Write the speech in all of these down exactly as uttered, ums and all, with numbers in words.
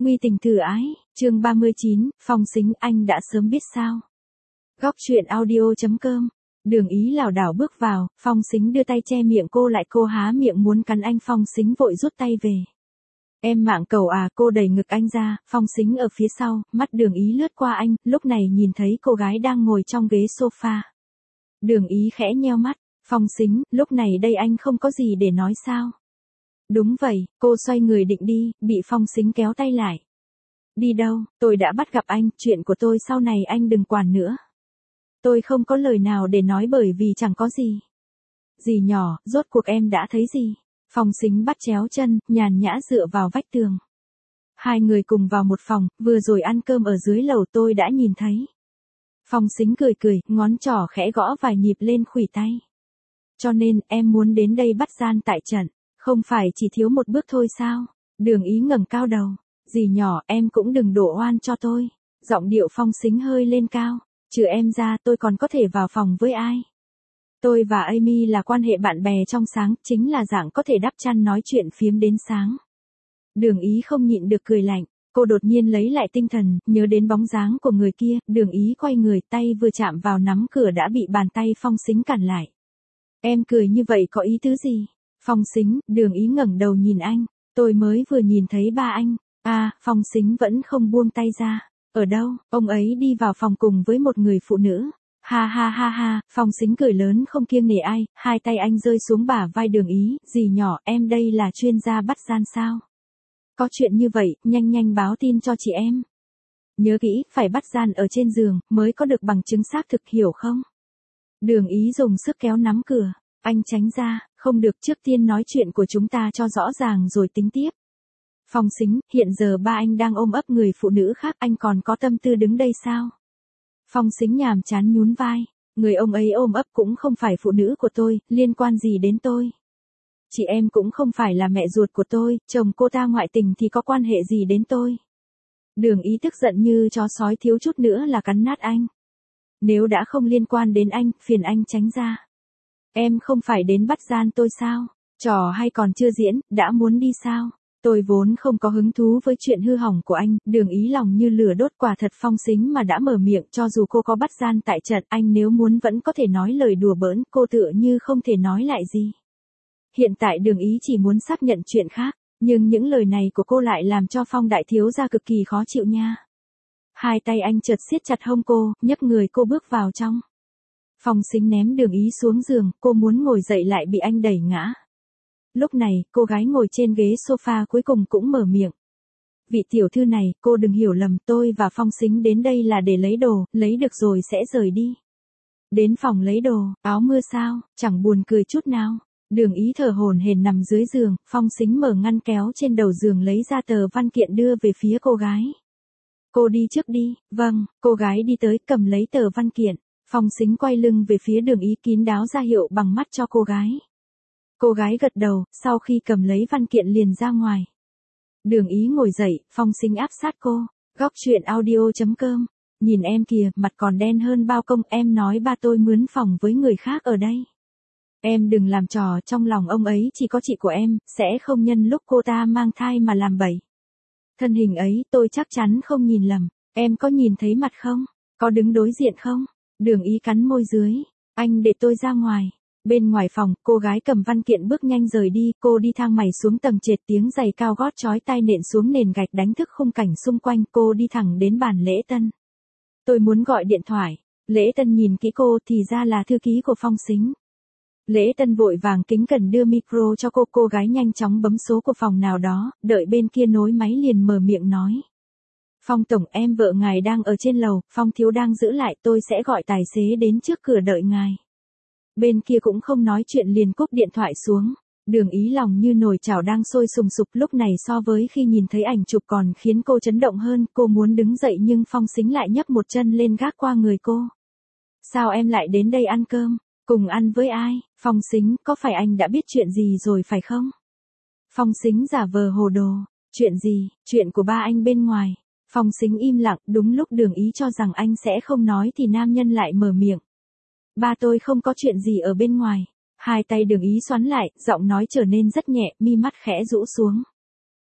Nguy tình thử ái, chương ba mươi chín, Phong Sính anh đã sớm biết sao. Góc truyện audio.com, Đường Ý lảo đảo bước vào, Phong Sính đưa tay che miệng cô lại, cô há miệng muốn cắn anh, Phong Sính vội rút tay về. Em mạng cầu à, cô đẩy ngực anh ra, Phong Sính ở phía sau, mắt Đường Ý lướt qua anh, lúc này nhìn thấy cô gái đang ngồi trong ghế sofa. Đường Ý khẽ nheo mắt, Phong Sính, lúc này đây anh không có gì để nói sao? Đúng vậy, cô xoay người định đi, bị Phong Sính kéo tay lại. Đi đâu, tôi đã bắt gặp anh, chuyện của tôi sau này anh đừng quản nữa. Tôi không có lời nào để nói bởi vì chẳng có gì. Dì nhỏ, rốt cuộc em đã thấy gì? Phong Sính bắt chéo chân, nhàn nhã dựa vào vách tường. Hai người cùng vào một phòng, vừa rồi ăn cơm ở dưới lầu tôi đã nhìn thấy. Phong Sính cười cười, ngón trỏ khẽ gõ vài nhịp lên khuỷu tay. Cho nên, em muốn đến đây bắt gian tại trận, không phải chỉ thiếu một bước thôi sao? Đường Ý ngẩng cao đầu. Dì nhỏ, em cũng đừng đổ oan cho tôi. Giọng điệu Phong Sính hơi lên cao. Trừ em ra tôi còn có thể vào phòng với ai? Tôi và Amy là quan hệ bạn bè trong sáng, chính là dạng có thể đắp chăn nói chuyện phiếm đến sáng. Đường Ý không nhịn được cười lạnh, cô đột nhiên lấy lại tinh thần, nhớ đến bóng dáng của người kia, Đường Ý quay người, tay vừa chạm vào nắm cửa đã bị bàn tay Phong Sính cản lại. Em cười như vậy có ý tứ gì? Phong Sính, Đường Ý ngẩng đầu nhìn anh, tôi mới vừa nhìn thấy ba anh. À, Phong Sính vẫn không buông tay ra. Ở đâu? Ông ấy đi vào phòng cùng với một người phụ nữ. Ha ha ha ha, Phong Sính cười lớn không kiêng nể ai, hai tay anh rơi xuống bả vai Đường Ý, dì nhỏ, em đây là chuyên gia bắt gian sao? Có chuyện như vậy, nhanh nhanh báo tin cho chị em. Nhớ kỹ, phải bắt gian ở trên giường, mới có được bằng chứng xác thực, hiểu không? Đường Ý dùng sức kéo nắm cửa, anh tránh ra, không được, trước tiên nói chuyện của chúng ta cho rõ ràng rồi tính tiếp. Phong Sính, hiện giờ ba anh đang ôm ấp người phụ nữ khác, anh còn có tâm tư đứng đây sao? Phong Sính nhàm chán nhún vai, người ông ấy ôm ấp cũng không phải phụ nữ của tôi, liên quan gì đến tôi? Chị em cũng không phải là mẹ ruột của tôi, chồng cô ta ngoại tình thì có quan hệ gì đến tôi? Đường Ý tức giận như chó sói, thiếu chút nữa là cắn nát anh. Nếu đã không liên quan đến anh, phiền anh tránh ra. Em không phải đến bắt gian tôi sao? Trò hay còn chưa diễn, đã muốn đi sao? Tôi vốn không có hứng thú với chuyện hư hỏng của anh, Đường Ý lòng như lửa đốt, quả thật Phong Sính mà đã mở miệng, cho dù cô có bắt gian tại trận, anh nếu muốn vẫn có thể nói lời đùa bỡn, cô tựa như không thể nói lại gì. Hiện tại Đường Ý chỉ muốn xác nhận chuyện khác, nhưng những lời này của cô lại làm cho Phong đại thiếu gia cực kỳ khó chịu nha. Hai tay anh chợt siết chặt hông cô, nhấc người cô bước vào trong. Phong Sính ném Đường Ý xuống giường, cô muốn ngồi dậy lại bị anh đẩy ngã. Lúc này, cô gái ngồi trên ghế sofa cuối cùng cũng mở miệng. Vị tiểu thư này, cô đừng hiểu lầm, tôi và Phong Sính đến đây là để lấy đồ, lấy được rồi sẽ rời đi. Đến phòng lấy đồ, áo mưa sao, chẳng buồn cười chút nào. Đường Ý thở hổn hển nằm dưới giường, Phong Sính mở ngăn kéo trên đầu giường lấy ra tờ văn kiện đưa về phía cô gái. Cô đi trước đi, vâng, cô gái đi tới cầm lấy tờ văn kiện, Phong Sính quay lưng về phía Đường Ý kín đáo ra hiệu bằng mắt cho cô gái. Cô gái gật đầu, sau khi cầm lấy văn kiện liền ra ngoài. Đường Ý ngồi dậy, Phong Sính áp sát cô. Góc truyện audio.com, nhìn em kìa, mặt còn đen hơn bao công, em nói ba tôi mướn phòng với người khác ở đây. Em đừng làm trò, trong lòng ông ấy chỉ có chị của em, sẽ không nhân lúc cô ta mang thai mà làm bậy. Thân hình ấy, tôi chắc chắn không nhìn lầm, em có nhìn thấy mặt không? Có đứng đối diện không? Đường Ý cắn môi dưới, anh để tôi ra ngoài. Bên ngoài phòng, cô gái cầm văn kiện bước nhanh rời đi, cô đi thang máy xuống tầng trệt, tiếng giày cao gót chói tai nện xuống nền gạch đánh thức khung cảnh xung quanh, cô đi thẳng đến bàn lễ tân. Tôi muốn gọi điện thoại. Lễ tân nhìn kỹ cô thì ra là thư ký của Phong Sính. Lễ tân vội vàng kính cẩn đưa micro cho cô, cô gái nhanh chóng bấm số của phòng nào đó, đợi bên kia nối máy liền mở miệng nói. Phong tổng, em vợ ngài đang ở trên lầu, Phong thiếu đang giữ lại, tôi sẽ gọi tài xế đến trước cửa đợi ngài. Bên kia cũng không nói chuyện liền cúp điện thoại xuống. Đường Ý lòng như nồi chảo đang sôi sùng sục, lúc này so với khi nhìn thấy ảnh chụp còn khiến cô chấn động hơn, cô muốn đứng dậy nhưng Phong Sính lại nhấc một chân lên gác qua người cô. Sao em lại đến đây ăn cơm? Cùng ăn với ai? Phong Sính, có phải anh đã biết chuyện gì rồi phải không? Phong Sính giả vờ hồ đồ. Chuyện gì? Chuyện của ba anh bên ngoài. Phong Sính im lặng, đúng lúc Đường Ý cho rằng anh sẽ không nói thì nam nhân lại mở miệng. Ba tôi không có chuyện gì ở bên ngoài. Hai tay Đường Ý xoắn lại, giọng nói trở nên rất nhẹ, mi mắt khẽ rũ xuống.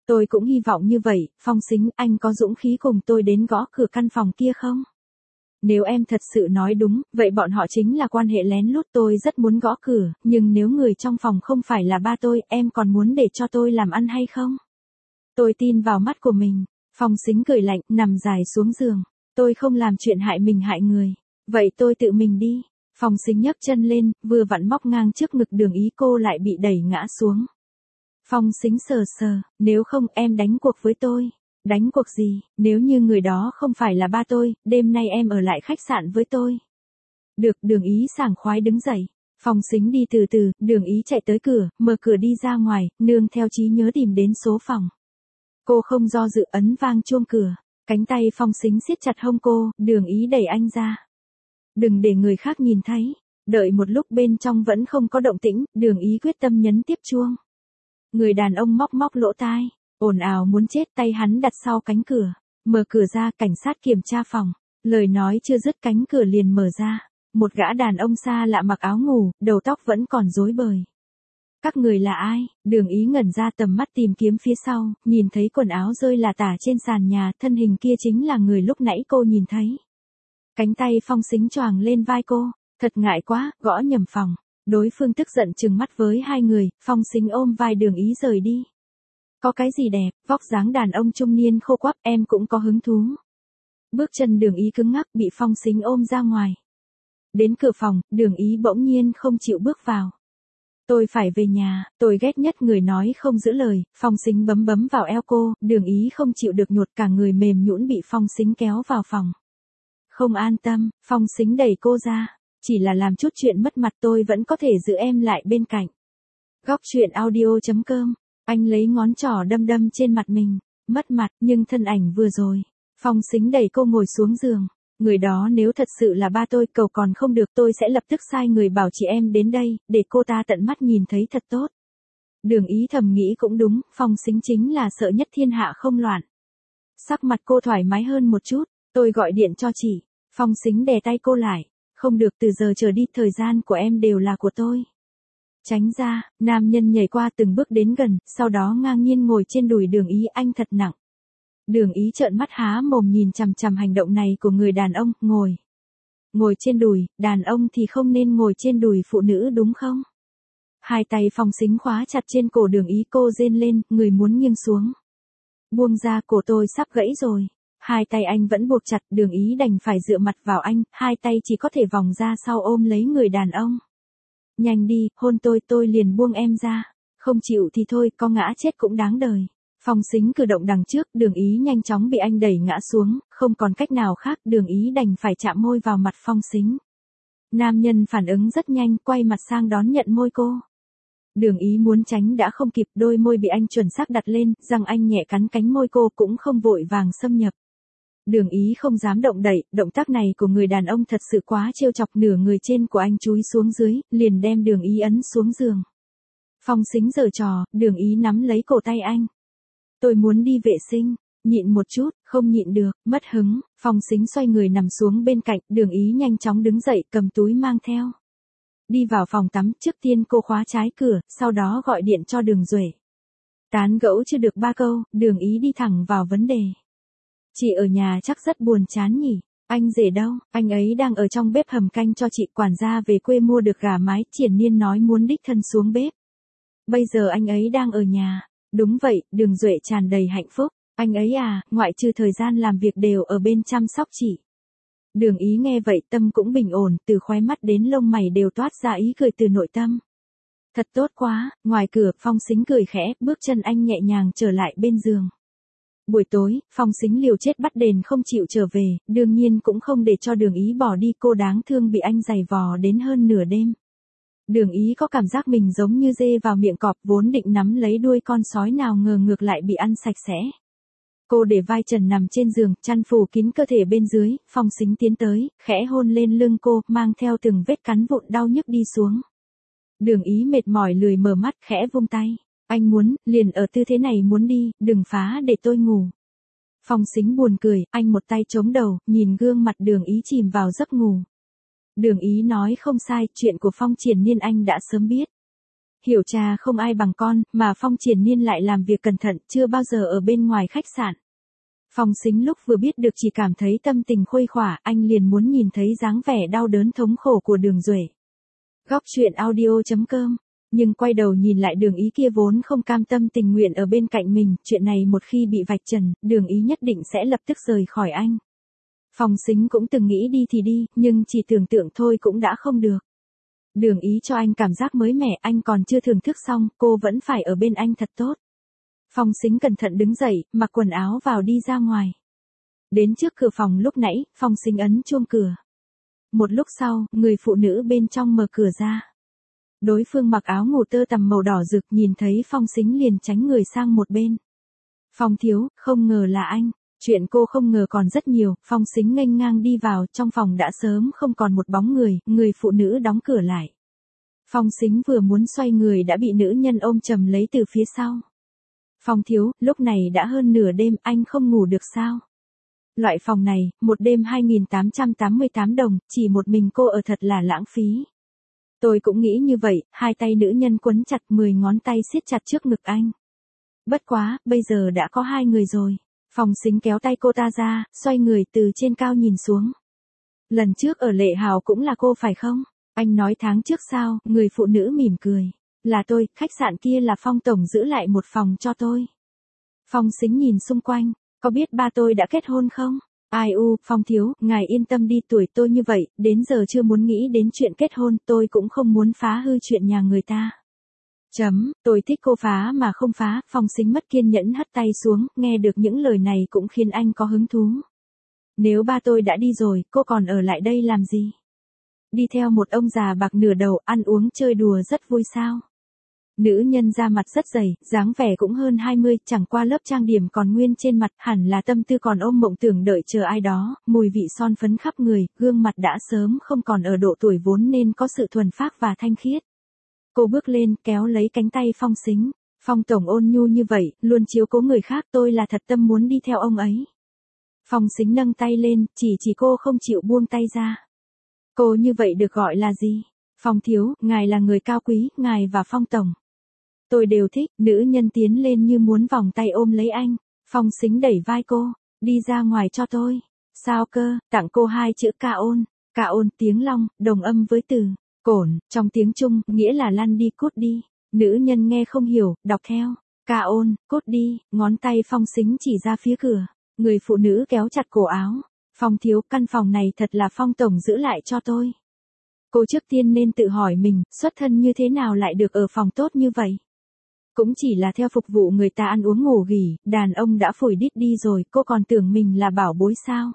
Tôi cũng hy vọng như vậy, Phong Sính, anh có dũng khí cùng tôi đến gõ cửa căn phòng kia không? Nếu em thật sự nói đúng, vậy bọn họ chính là quan hệ lén lút, tôi rất muốn gõ cửa, nhưng nếu người trong phòng không phải là ba tôi, em còn muốn để cho tôi làm ăn hay không? Tôi tin vào mắt của mình. Phong Sính cười lạnh, nằm dài xuống giường. Tôi không làm chuyện hại mình hại người. Vậy tôi tự mình đi. Phong Sính nhấc chân lên, vừa vặn móc ngang trước ngực Đường Ý, cô lại bị đẩy ngã xuống. Phong Sính sờ sờ, nếu không em đánh cuộc với tôi. Đánh cuộc gì, nếu như người đó không phải là ba tôi, đêm nay em ở lại khách sạn với tôi. Được, Đường Ý sảng khoái đứng dậy. Phong Sính đi từ từ, Đường Ý chạy tới cửa, mở cửa đi ra ngoài, nương theo trí nhớ tìm đến số phòng. Cô không do dự ấn vang chuông cửa, cánh tay Phong Sính siết chặt hông cô, Đường Ý đẩy anh ra. Đừng để người khác nhìn thấy. Đợi một lúc bên trong vẫn không có động tĩnh, Đường Ý quyết tâm nhấn tiếp chuông. Người đàn ông móc móc lỗ tai, ồn ào muốn chết, tay hắn đặt sau cánh cửa. Mở cửa ra, cảnh sát kiểm tra phòng. Lời nói chưa dứt cánh cửa liền mở ra. Một gã đàn ông xa lạ mặc áo ngủ, đầu tóc vẫn còn rối bời. Các người là ai? Đường Ý ngẩn ra, tầm mắt tìm kiếm phía sau, nhìn thấy quần áo rơi là tả trên sàn nhà, thân hình kia chính là người lúc nãy cô nhìn thấy. Cánh tay Phong Sính choàng lên vai cô, thật ngại quá, gõ nhầm phòng. Đối phương tức giận trừng mắt với hai người, Phong Sính ôm vai Đường Ý rời đi. Có cái gì đẹp, vóc dáng đàn ông trung niên khô quắp, em cũng có hứng thú. Bước chân Đường Ý cứng ngắc, bị Phong Sính ôm ra ngoài. Đến cửa phòng, Đường Ý bỗng nhiên không chịu bước vào. Tôi phải về nhà, tôi ghét nhất người nói không giữ lời. Phong Sính bấm bấm vào eo cô, Đường Ý không chịu được, nhột cả người mềm nhũn bị Phong Sính kéo vào phòng. Không an tâm, Phong Sính đẩy cô ra. Chỉ là làm chút chuyện mất mặt, tôi vẫn có thể giữ em lại bên cạnh. Góc truyện audio chấm com. Anh lấy ngón trỏ đâm đâm trên mặt mình. Mất mặt, nhưng thân ảnh vừa rồi. Phong Sính đẩy cô ngồi xuống giường. Người đó nếu thật sự là ba tôi, cầu còn không được, tôi sẽ lập tức sai người bảo chị em đến đây, để cô ta tận mắt nhìn thấy thật tốt. Đường Ý thầm nghĩ cũng đúng, Phong Sính chính là sợ nhất thiên hạ không loạn. Sắc mặt cô thoải mái hơn một chút, tôi gọi điện cho chị. Phong Sính đè tay cô lại. Không được, từ giờ trở đi thời gian của em đều là của tôi. Tránh ra, nam nhân nhảy qua từng bước đến gần, sau đó ngang nhiên ngồi trên đùi Đường Ý, anh thật nặng. Đường Ý trợn mắt há mồm nhìn chằm chằm hành động này của người đàn ông, ngồi. Ngồi trên đùi, đàn ông thì không nên ngồi trên đùi phụ nữ đúng không? Hai tay Phong Sính khóa chặt trên cổ Đường Ý, cô rên lên, người muốn nghiêng xuống. Buông ra, cổ tôi sắp gãy rồi. Hai tay anh vẫn buộc chặt, Đường Ý đành phải dựa mặt vào anh, hai tay chỉ có thể vòng ra sau ôm lấy người đàn ông. Nhanh đi, hôn tôi, tôi liền buông em ra. Không chịu thì thôi, có ngã chết cũng đáng đời. Phong Sính cử động đằng trước, Đường Ý nhanh chóng bị anh đẩy ngã xuống, không còn cách nào khác, Đường Ý đành phải chạm môi vào mặt Phong Sính. Nam nhân phản ứng rất nhanh, quay mặt sang đón nhận môi cô. Đường Ý muốn tránh đã không kịp, đôi môi bị anh chuẩn xác đặt lên, răng anh nhẹ cắn cánh môi cô, cũng không vội vàng xâm nhập. Đường Ý không dám động đậy, động tác này của người đàn ông thật sự quá trêu chọc, nửa người trên của anh chúi xuống dưới, liền đem Đường Ý ấn xuống giường. Phong Sính giở trò, Đường Ý nắm lấy cổ tay anh. Tôi muốn đi vệ sinh, nhịn một chút, không nhịn được, mất hứng, Phong Sính xoay người nằm xuống bên cạnh, Đường Ý nhanh chóng đứng dậy, cầm túi mang theo. Đi vào phòng tắm, trước tiên cô khóa trái cửa, sau đó gọi điện cho Đường Duệ. Tán gẫu chưa được ba câu, Đường Ý đi thẳng vào vấn đề. Chị ở nhà chắc rất buồn chán nhỉ? Anh rể đâu? Anh ấy đang ở trong bếp hầm canh cho chị, quản gia về quê mua được gà mái, Triển Nhiên nói muốn đích thân xuống bếp. Bây giờ anh ấy đang ở nhà. Đúng vậy, Đường Duệ tràn đầy hạnh phúc. Anh ấy à, ngoại trừ thời gian làm việc đều ở bên chăm sóc chị. Đường Ý nghe vậy tâm cũng bình ổn, từ khóe mắt đến lông mày đều toát ra ý cười từ nội tâm. Thật tốt quá, ngoài cửa, Phong Sính cười khẽ, bước chân anh nhẹ nhàng trở lại bên giường. Buổi tối, Phong Sính liều chết bắt đền không chịu trở về, đương nhiên cũng không để cho Đường Ý bỏ đi, cô đáng thương bị anh giày vò đến hơn nửa đêm. Đường Ý có cảm giác mình giống như dê vào miệng cọp, vốn định nắm lấy đuôi con sói nào ngờ ngược lại bị ăn sạch sẽ. Cô để vai trần nằm trên giường, chăn phủ kín cơ thể bên dưới, Phong Sính tiến tới, khẽ hôn lên lưng cô, mang theo từng vết cắn vụn đau nhức đi xuống. Đường Ý mệt mỏi lười mở mắt, khẽ vung tay. Anh muốn, liền ở tư thế này muốn đi, đừng phá để tôi ngủ. Phong Sính buồn cười, anh một tay chống đầu, nhìn gương mặt Đường Ý chìm vào giấc ngủ. Đường Ý nói không sai, chuyện của Phong Triển Nhiên anh đã sớm biết. hiểu cha không ai bằng con, mà Phong Triển Nhiên lại làm việc cẩn thận, chưa bao giờ ở bên ngoài khách sạn. Phong Sính lúc vừa biết được chỉ cảm thấy tâm tình khuây khỏa, anh liền muốn nhìn thấy dáng vẻ đau đớn thống khổ của Đường Duệ. Góc truyện audio chấm com. Nhưng quay đầu nhìn lại Đường Ý kia vốn không cam tâm tình nguyện ở bên cạnh mình, chuyện này một khi bị vạch trần, Đường Ý nhất định sẽ lập tức rời khỏi anh. Phong Sính cũng từng nghĩ đi thì đi, nhưng chỉ tưởng tượng thôi cũng đã không được. Đường Ý cho anh cảm giác mới mẻ, anh còn chưa thưởng thức xong, cô vẫn phải ở bên anh thật tốt. Phong Sính cẩn thận đứng dậy, mặc quần áo vào đi ra ngoài. Đến trước cửa phòng lúc nãy, Phong Sính ấn chuông cửa. Một lúc sau, người phụ nữ bên trong mở cửa ra. Đối phương mặc áo ngủ tơ tằm màu đỏ rực, nhìn thấy Phong Sính liền tránh người sang một bên. Phong thiếu, không ngờ là anh. Chuyện cô không ngờ còn rất nhiều. Phong Sính nghênh ngang đi vào, trong phòng đã sớm không còn một bóng người, người phụ nữ đóng cửa lại. Phong Sính vừa muốn xoay người đã bị nữ nhân ôm chầm lấy từ phía sau. Phong thiếu, lúc này đã hơn nửa đêm, anh không ngủ được sao? Loại phòng này, một đêm hai nghìn tám trăm tám mươi tám đồng, chỉ một mình cô ở thật là lãng phí. Tôi cũng nghĩ như vậy, hai tay nữ nhân quấn chặt, mười ngón tay siết chặt trước ngực anh. Bất quá, bây giờ đã có hai người rồi. Phong Sính kéo tay cô ta ra, xoay người từ trên cao nhìn xuống. Lần trước ở Lệ Hào cũng là cô phải không? Anh nói tháng trước sao? Người phụ nữ mỉm cười. Là tôi, khách sạn kia là Phong tổng giữ lại một phòng cho tôi. Phong Sính nhìn xung quanh, có biết ba tôi đã kết hôn không? Ai u, Phong thiếu, ngài yên tâm đi, tuổi tôi như vậy, đến giờ chưa muốn nghĩ đến chuyện kết hôn, tôi cũng không muốn phá hư chuyện nhà người ta. Chấm, tôi thích cô phá mà không phá. Phong Sính mất kiên nhẫn hất tay xuống, nghe được những lời này cũng khiến anh có hứng thú. Nếu ba tôi đã đi rồi, cô còn ở lại đây làm gì? Đi theo một ông già bạc nửa đầu, ăn uống chơi đùa rất vui sao? Nữ nhân da mặt rất dày, dáng vẻ cũng hơn hai mươi, chẳng qua lớp trang điểm còn nguyên trên mặt, hẳn là tâm tư còn ôm mộng tưởng đợi chờ ai đó, mùi vị son phấn khắp người, gương mặt đã sớm không còn ở độ tuổi vốn nên có sự thuần phác và thanh khiết. Cô bước lên, kéo lấy cánh tay Phong Sính. Phong tổng ôn nhu như vậy, luôn chiếu cố người khác, tôi là thật tâm muốn đi theo ông ấy. Phong Sính nâng tay lên, chỉ chỉ cô không chịu buông tay ra. Cô như vậy được gọi là gì? Phong thiếu, ngài là người cao quý, ngài và Phong tổng. Tôi đều thích. Nữ nhân tiến lên như muốn vòng tay ôm lấy anh. Phong Sính đẩy vai cô, đi ra ngoài cho tôi. Sao cơ? Tặng cô hai chữ ca ôn. Ca ôn tiếng Long, đồng âm với từ cổn, trong tiếng Trung, nghĩa là lăn đi cút đi. Nữ nhân nghe không hiểu, đọc theo. Ca ôn, cút đi. Ngón tay Phong Sính chỉ ra phía cửa. Người phụ nữ kéo chặt cổ áo. Phong thiếu, căn phòng này thật là Phong tổng giữ lại cho tôi. Cô trước tiên nên tự hỏi mình, xuất thân như thế nào lại được ở phòng tốt như vậy? Cũng chỉ là theo phục vụ người ta ăn uống ngủ nghỉ, đàn ông đã phủi đít đi rồi, cô còn tưởng mình là bảo bối sao?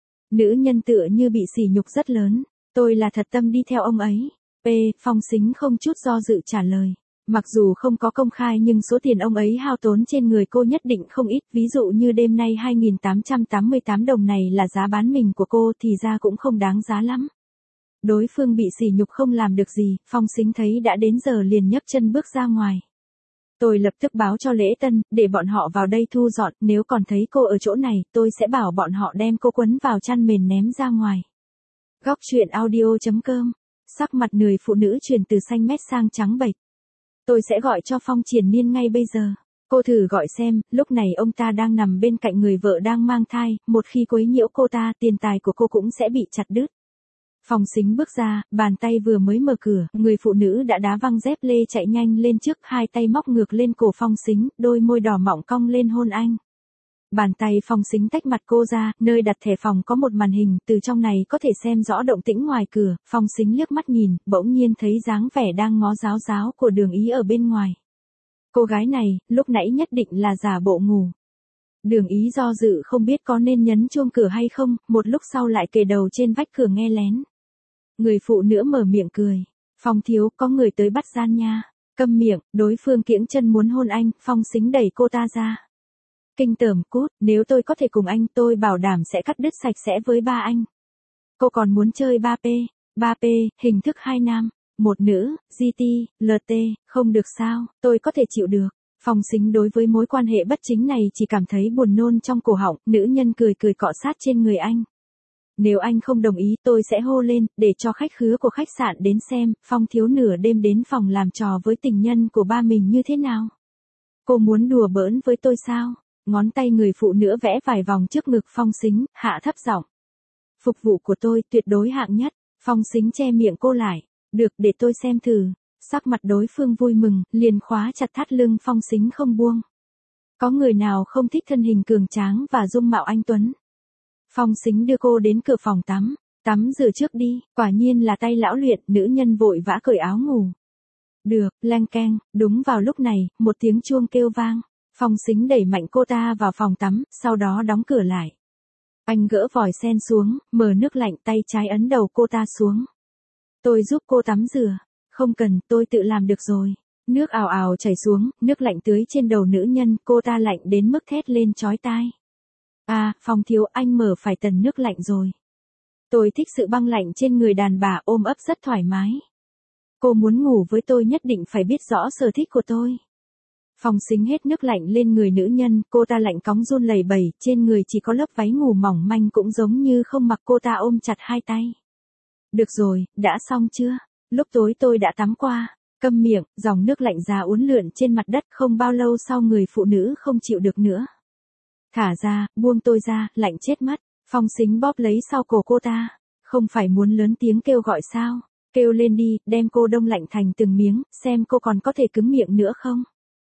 Nữ nhân tựa như bị sỉ nhục rất lớn. Tôi là thật tâm đi theo ông ấy. P. Phong Sính không chút do dự trả lời. Mặc dù không có công khai nhưng số tiền ông ấy hao tốn trên người cô nhất định không ít, ví dụ như đêm nay hai nghìn tám trăm tám mươi tám đồng này là giá bán mình của cô thì ra cũng không đáng giá lắm. Đối phương bị sỉ nhục không làm được gì, Phong Sính thấy đã đến giờ liền nhấc chân bước ra ngoài. Tôi lập tức báo cho lễ tân, để bọn họ vào đây thu dọn, nếu còn thấy cô ở chỗ này, tôi sẽ bảo bọn họ đem cô quấn vào chăn mền ném ra ngoài. Góc truyện audio chấm com. Sắc mặt người phụ nữ chuyển từ xanh mét sang trắng bệch. Tôi sẽ gọi cho Phong Triển Nhiên ngay bây giờ. Cô thử gọi xem, lúc này ông ta đang nằm bên cạnh người vợ đang mang thai, một khi quấy nhiễu cô ta, tiền tài của cô cũng sẽ bị chặt đứt. Phong Sính bước ra, bàn tay vừa mới mở cửa, người phụ nữ đã đá văng dép lê chạy nhanh lên trước, hai tay móc ngược lên cổ Phong Sính, đôi môi đỏ mọng cong lên hôn anh. Bàn tay Phong Sính tách mặt cô ra, nơi đặt thẻ phòng có một màn hình, từ trong này có thể xem rõ động tĩnh ngoài cửa. Phong Sính liếc mắt nhìn, bỗng nhiên thấy dáng vẻ đang ngó ráo ráo của Đường Ý ở bên ngoài. Cô gái này, lúc nãy nhất định là giả bộ ngủ. Đường Ý do dự không biết có nên nhấn chuông cửa hay không, một lúc sau lại kề đầu trên vách cửa nghe lén. Người phụ nữ mở miệng cười. Phong thiếu, có người tới bắt gian nha. Câm miệng, đối phương kiễng chân muốn hôn anh, Phong Sính đẩy cô ta ra. Kinh tởm cút, nếu tôi có thể cùng anh, tôi bảo đảm sẽ cắt đứt sạch sẽ với ba anh. Cô còn muốn chơi ba P, ba P, hình thức hai nam, một nữ, giê tê, lờ tê, không được sao, tôi có thể chịu được. Phong Sính đối với mối quan hệ bất chính này chỉ cảm thấy buồn nôn trong cổ họng, nữ nhân cười cười cọ sát trên người anh. Nếu anh không đồng ý tôi sẽ hô lên, để cho khách khứa của khách sạn đến xem, Phong thiếu nửa đêm đến phòng làm trò với tình nhân của ba mình như thế nào. Cô muốn đùa bỡn với tôi sao? Ngón tay người phụ nữ vẽ vài vòng trước ngực Phong Sính, hạ thấp giọng. Phục vụ của tôi tuyệt đối hạng nhất. Phong Sính che miệng cô lại. Được, để tôi xem thử. Sắc mặt đối phương vui mừng, liền khóa chặt thắt lưng Phong Sính không buông. Có người nào không thích thân hình cường tráng và dung mạo anh tuấn? Phong Sính đưa cô đến cửa phòng tắm. Tắm rửa trước đi, quả nhiên là tay lão luyện, nữ nhân vội vã cởi áo ngủ. Được, leng keng, đúng vào lúc này, một tiếng chuông kêu vang. Phong Sính đẩy mạnh cô ta vào phòng tắm, sau đó đóng cửa lại. Anh gỡ vòi sen xuống, mở nước lạnh, tay trái ấn đầu cô ta xuống. Tôi giúp cô tắm rửa. Không cần, tôi tự làm được rồi. Nước ào ào chảy xuống, nước lạnh tưới trên đầu nữ nhân, cô ta lạnh đến mức thét lên chói tai. À, Phong thiếu, anh mở phải tần nước lạnh rồi. Tôi thích sự băng lạnh trên người đàn bà, ôm ấp rất thoải mái. Cô muốn ngủ với tôi nhất định phải biết rõ sở thích của tôi. Phong Sính hết nước lạnh lên người nữ nhân, cô ta lạnh cóng run lẩy bẩy, trên người chỉ có lớp váy ngủ mỏng manh cũng giống như không mặc, cô ta ôm chặt hai tay. Được rồi, đã xong chưa? Lúc tối tôi đã tắm qua. Câm miệng, dòng nước lạnh giá uốn lượn trên mặt đất, không bao lâu sau người phụ nữ không chịu được nữa. Thả ra, buông tôi ra, lạnh chết mất. Phong Sính bóp lấy sau cổ cô ta. Không phải muốn lớn tiếng kêu gọi sao? Kêu lên đi, đem cô đông lạnh thành từng miếng, xem cô còn có thể cứng miệng nữa không?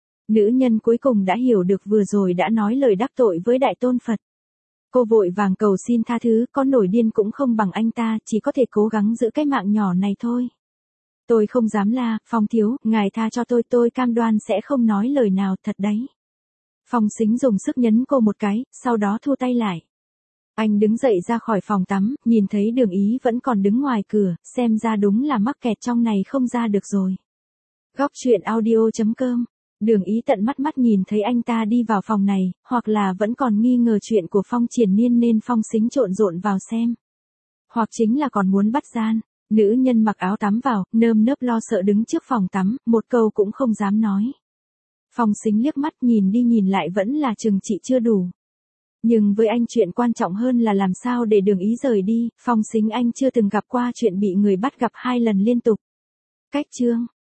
Nữ nhân cuối cùng đã hiểu được vừa rồi đã nói lời đắc tội với Đại Tôn Phật. Cô vội vàng cầu xin tha thứ, có nổi điên cũng không bằng anh ta, chỉ có thể cố gắng giữ cái mạng nhỏ này thôi. Tôi không dám la, Phong thiếu, ngài tha cho tôi, tôi cam đoan sẽ không nói lời nào, thật đấy. Phong Sính dùng sức nhấn cô một cái, sau đó thu tay lại. Anh đứng dậy ra khỏi phòng tắm, nhìn thấy Đường Ý vẫn còn đứng ngoài cửa, xem ra đúng là mắc kẹt trong này không ra được rồi. Góc truyện audio chấm com. Đường Ý tận mắt mắt nhìn thấy anh ta đi vào phòng này, hoặc là vẫn còn nghi ngờ chuyện của Phong Triển Nhiên nên Phong Sính trộn rộn vào xem. Hoặc chính là còn muốn bắt gian. Nữ nhân mặc áo tắm vào, nơm nớp lo sợ đứng trước phòng tắm, một câu cũng không dám nói. Phong Sính liếc mắt nhìn đi nhìn lại vẫn là chừng trị chưa đủ. Nhưng với anh chuyện quan trọng hơn là làm sao để Đường Ý rời đi, Phong Sính anh chưa từng gặp qua chuyện bị người bắt gặp hai lần liên tục. Cách chương